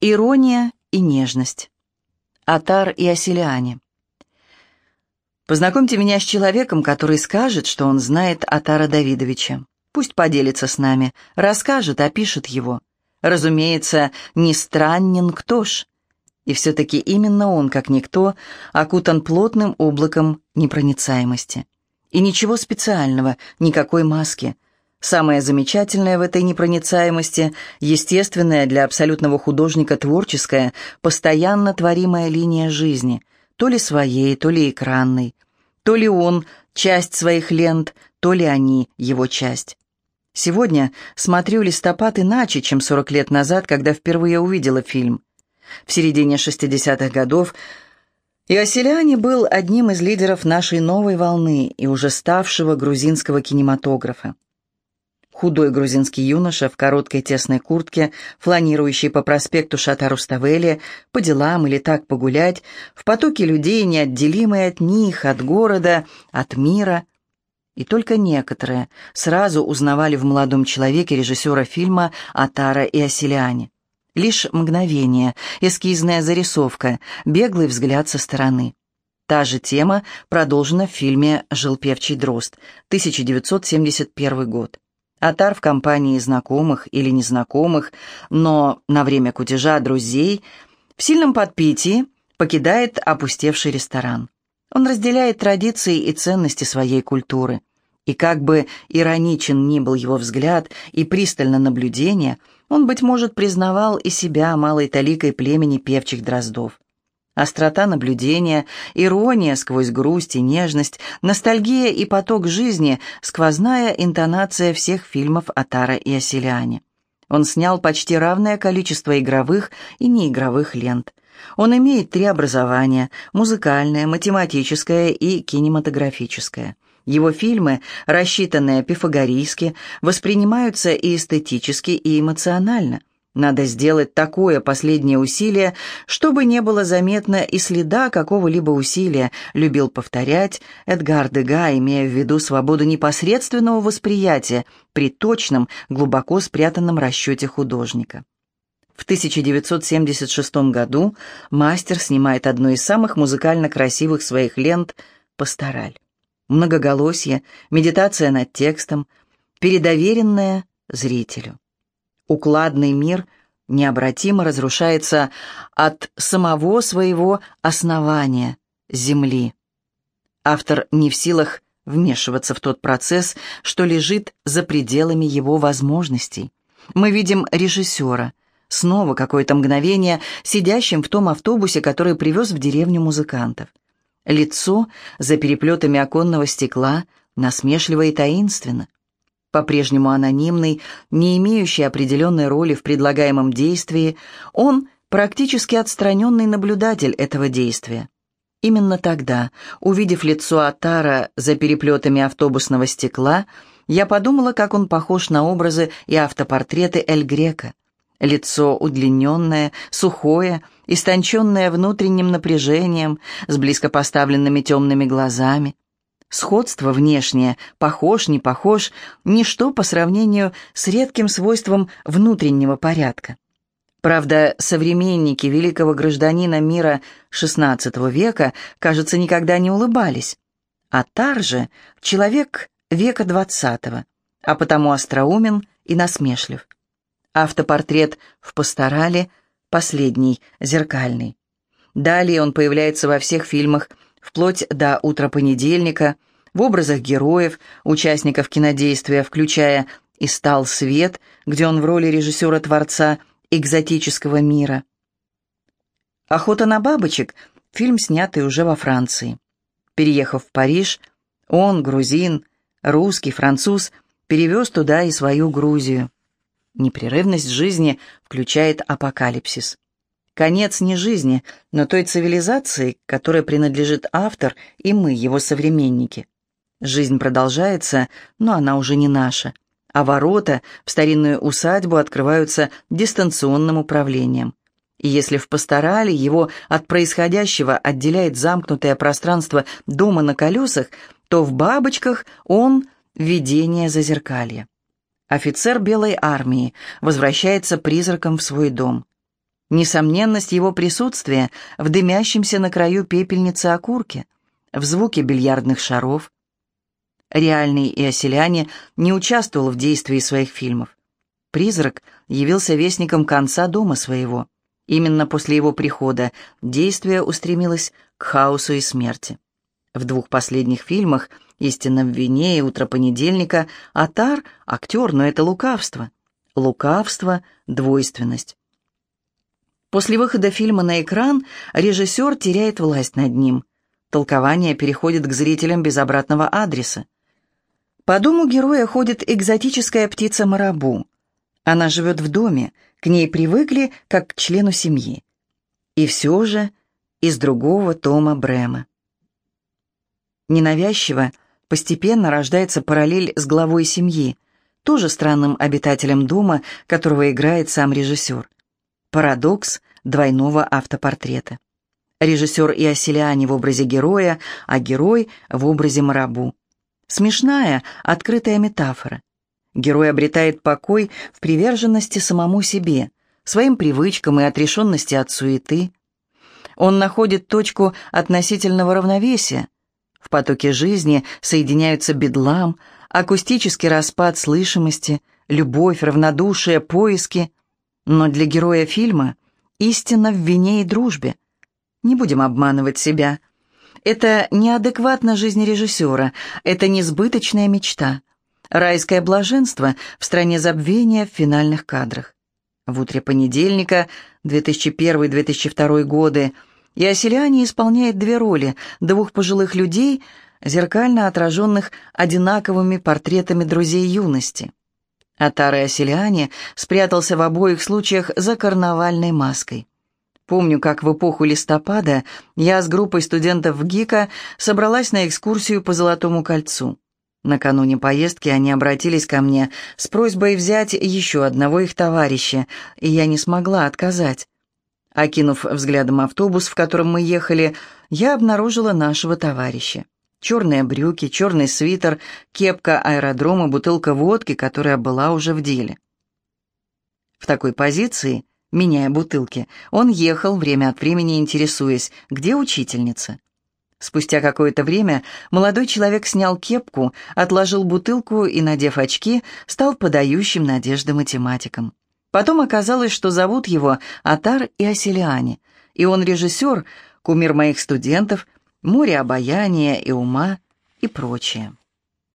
Ирония и нежность. Отар и Асселиани. Познакомьте меня с человеком, который скажет, что он знает Отара Давидовича. Пусть поделится с нами, расскажет, опишет его. Разумеется, не странен кто ж. И все-таки именно он, как никто, окутан плотным облаком непроницаемости. И ничего специального, никакой маски. Самое замечательное в этой непроницаемости, естественная для абсолютного художника творческая, постоянно творимая линия жизни, то ли своей, то ли экранной, то ли он часть своих лент, то ли они его часть. Сегодня смотрю «Листопад» иначе, чем 40 лет назад, когда впервые увидела фильм. В середине 60-х годов и Асселиани был одним из лидеров нашей новой волны и уже ставшего грузинского кинематографа. Худой грузинский юноша в короткой тесной куртке, фланирующий по проспекту Шата-Руставели, по делам или так погулять, в потоке людей, неотделимые от них, от города, от мира. И только некоторые сразу узнавали в молодом человеке режиссера фильма Отара и Асселиани. Лишь мгновение, эскизная зарисовка, беглый взгляд со стороны. Та же тема продолжена в фильме «Жил певчий дрозд», 1971 год. Отар в компании знакомых или незнакомых, но на время кутежа друзей в сильном подпитии покидает опустевший ресторан. Он разделяет традиции и ценности своей культуры. И как бы ироничен ни был его взгляд и пристально наблюдение, он, быть может, признавал и себя малой таликой племени певчих дроздов. Острота наблюдения, ирония сквозь грусть и нежность, ностальгия и поток жизни, сквозная интонация всех фильмов Отара и Асселиани. Он снял почти равное количество игровых и неигровых лент. Он имеет 3 образования – музыкальное, математическое и кинематографическое. Его фильмы, рассчитанные пифагорейски, воспринимаются и эстетически, и эмоционально. Надо сделать такое последнее усилие, чтобы не было заметно и следа какого-либо усилия, любил повторять Эдгар Дега, имея в виду свободу непосредственного восприятия при точном, глубоко спрятанном расчете художника. В 1976 году мастер снимает одну из самых музыкально красивых своих лент «Пастораль». Многоголосье, медитация над текстом, передоверенное зрителю. Укладный мир необратимо разрушается от самого своего основания – земли. Автор не в силах вмешиваться в тот процесс, что лежит за пределами его возможностей. Мы видим режиссера, снова какое-то мгновение, сидящим в том автобусе, который привез в деревню музыкантов. Лицо за переплетами оконного стекла насмешливо и таинственно. По-прежнему анонимный, не имеющий определенной роли в предлагаемом действии, он практически отстраненный наблюдатель этого действия. Именно тогда, увидев лицо Отара за переплетами автобусного стекла, я подумала, как он похож на образы и автопортреты Эль Греко. Лицо удлиненное, сухое, истонченное внутренним напряжением, с близко поставленными темными глазами. Сходство внешнее, похож, не похож, ничто по сравнению с редким свойством внутреннего порядка. Правда, современники великого гражданина мира XVI века, кажется, никогда не улыбались. Отар же — человек века XX, а потому остроумен и насмешлив. Автопортрет в «Пасторале» — последний, зеркальный. Далее он появляется во всех фильмах, вплоть до «Утра понедельника», в образах героев, участников кинодействия, включая «И стал свет», где он в роли режиссера-творца экзотического мира. «Охота на бабочек» — фильм, снятый уже во Франции. Переехав в Париж, он, грузин, русский, француз, перевез туда и свою Грузию. Непрерывность жизни включает апокалипсис. Конец не жизни, но той цивилизации, которой принадлежит автор и мы, его современники. Жизнь продолжается, но она уже не наша, а ворота в старинную усадьбу открываются дистанционным управлением. И если в «Пасторале» его от происходящего отделяет замкнутое пространство дома на колесах, то в «Бабочках» он — видение зазеркалья. Офицер Белой армии возвращается призраком в свой дом. Несомненность его присутствия в дымящемся на краю пепельницы окурке, в звуке бильярдных шаров. Реальный Иоселяне не участвовал в действии своих фильмов. Призрак явился вестником конца дома своего. Именно после его прихода действие устремилось к хаосу и смерти. В двух последних фильмах «Истина в вине» и «Утро понедельника» Атар — актер, но это лукавство. Лукавство, двойственность. После выхода фильма на экран режиссер теряет власть над ним. Толкование переходит к зрителям без обратного адреса. По дому героя ходит экзотическая птица Марабу. Она живет в доме, к ней привыкли как к члену семьи. И все же из другого тома Брема. Ненавязчиво, постепенно рождается параллель с главой семьи, тоже странным обитателем дома, которого играет сам режиссер. Парадокс двойного автопортрета. Режиссер Иоселяне в образе героя, а герой в образе Марабу. Смешная, открытая метафора. Герой обретает покой в приверженности самому себе, своим привычкам и отрешенности от суеты. Он находит точку относительного равновесия. В потоке жизни соединяются бедлам, акустический распад слышимости, любовь, равнодушие, поиски. Но для героя фильма истина в вине и дружбе. Не будем обманывать себя. Это неадекватно жизни режиссера, это несбыточная мечта. Райское блаженство в стране забвения в финальных кадрах. В «Утре понедельника» 2001-2002 годы Иоселяне исполняет две роли двух пожилых людей, зеркально отраженных одинаковыми портретами друзей юности. Атар Иоселяне спрятался в обоих случаях за карнавальной маской. Помню, как в эпоху листопада я с группой студентов ГИКа собралась на экскурсию по Золотому кольцу. Накануне поездки они обратились ко мне с просьбой взять еще одного их товарища, и я не смогла отказать. Окинув взглядом автобус, в котором мы ехали, я обнаружила нашего товарища. Черные брюки, черный свитер, кепка аэродрома, бутылка водки, которая была уже в деле. В такой позиции, меняя бутылки, он ехал, время от времени интересуясь, где учительница. Спустя какое-то время молодой человек снял кепку, отложил бутылку и, надев очки, стал подающим надежды математиком. Потом оказалось, что зовут его Атар Иоселяне, и он режиссер, кумир моих студентов, море обаяния и ума и прочее.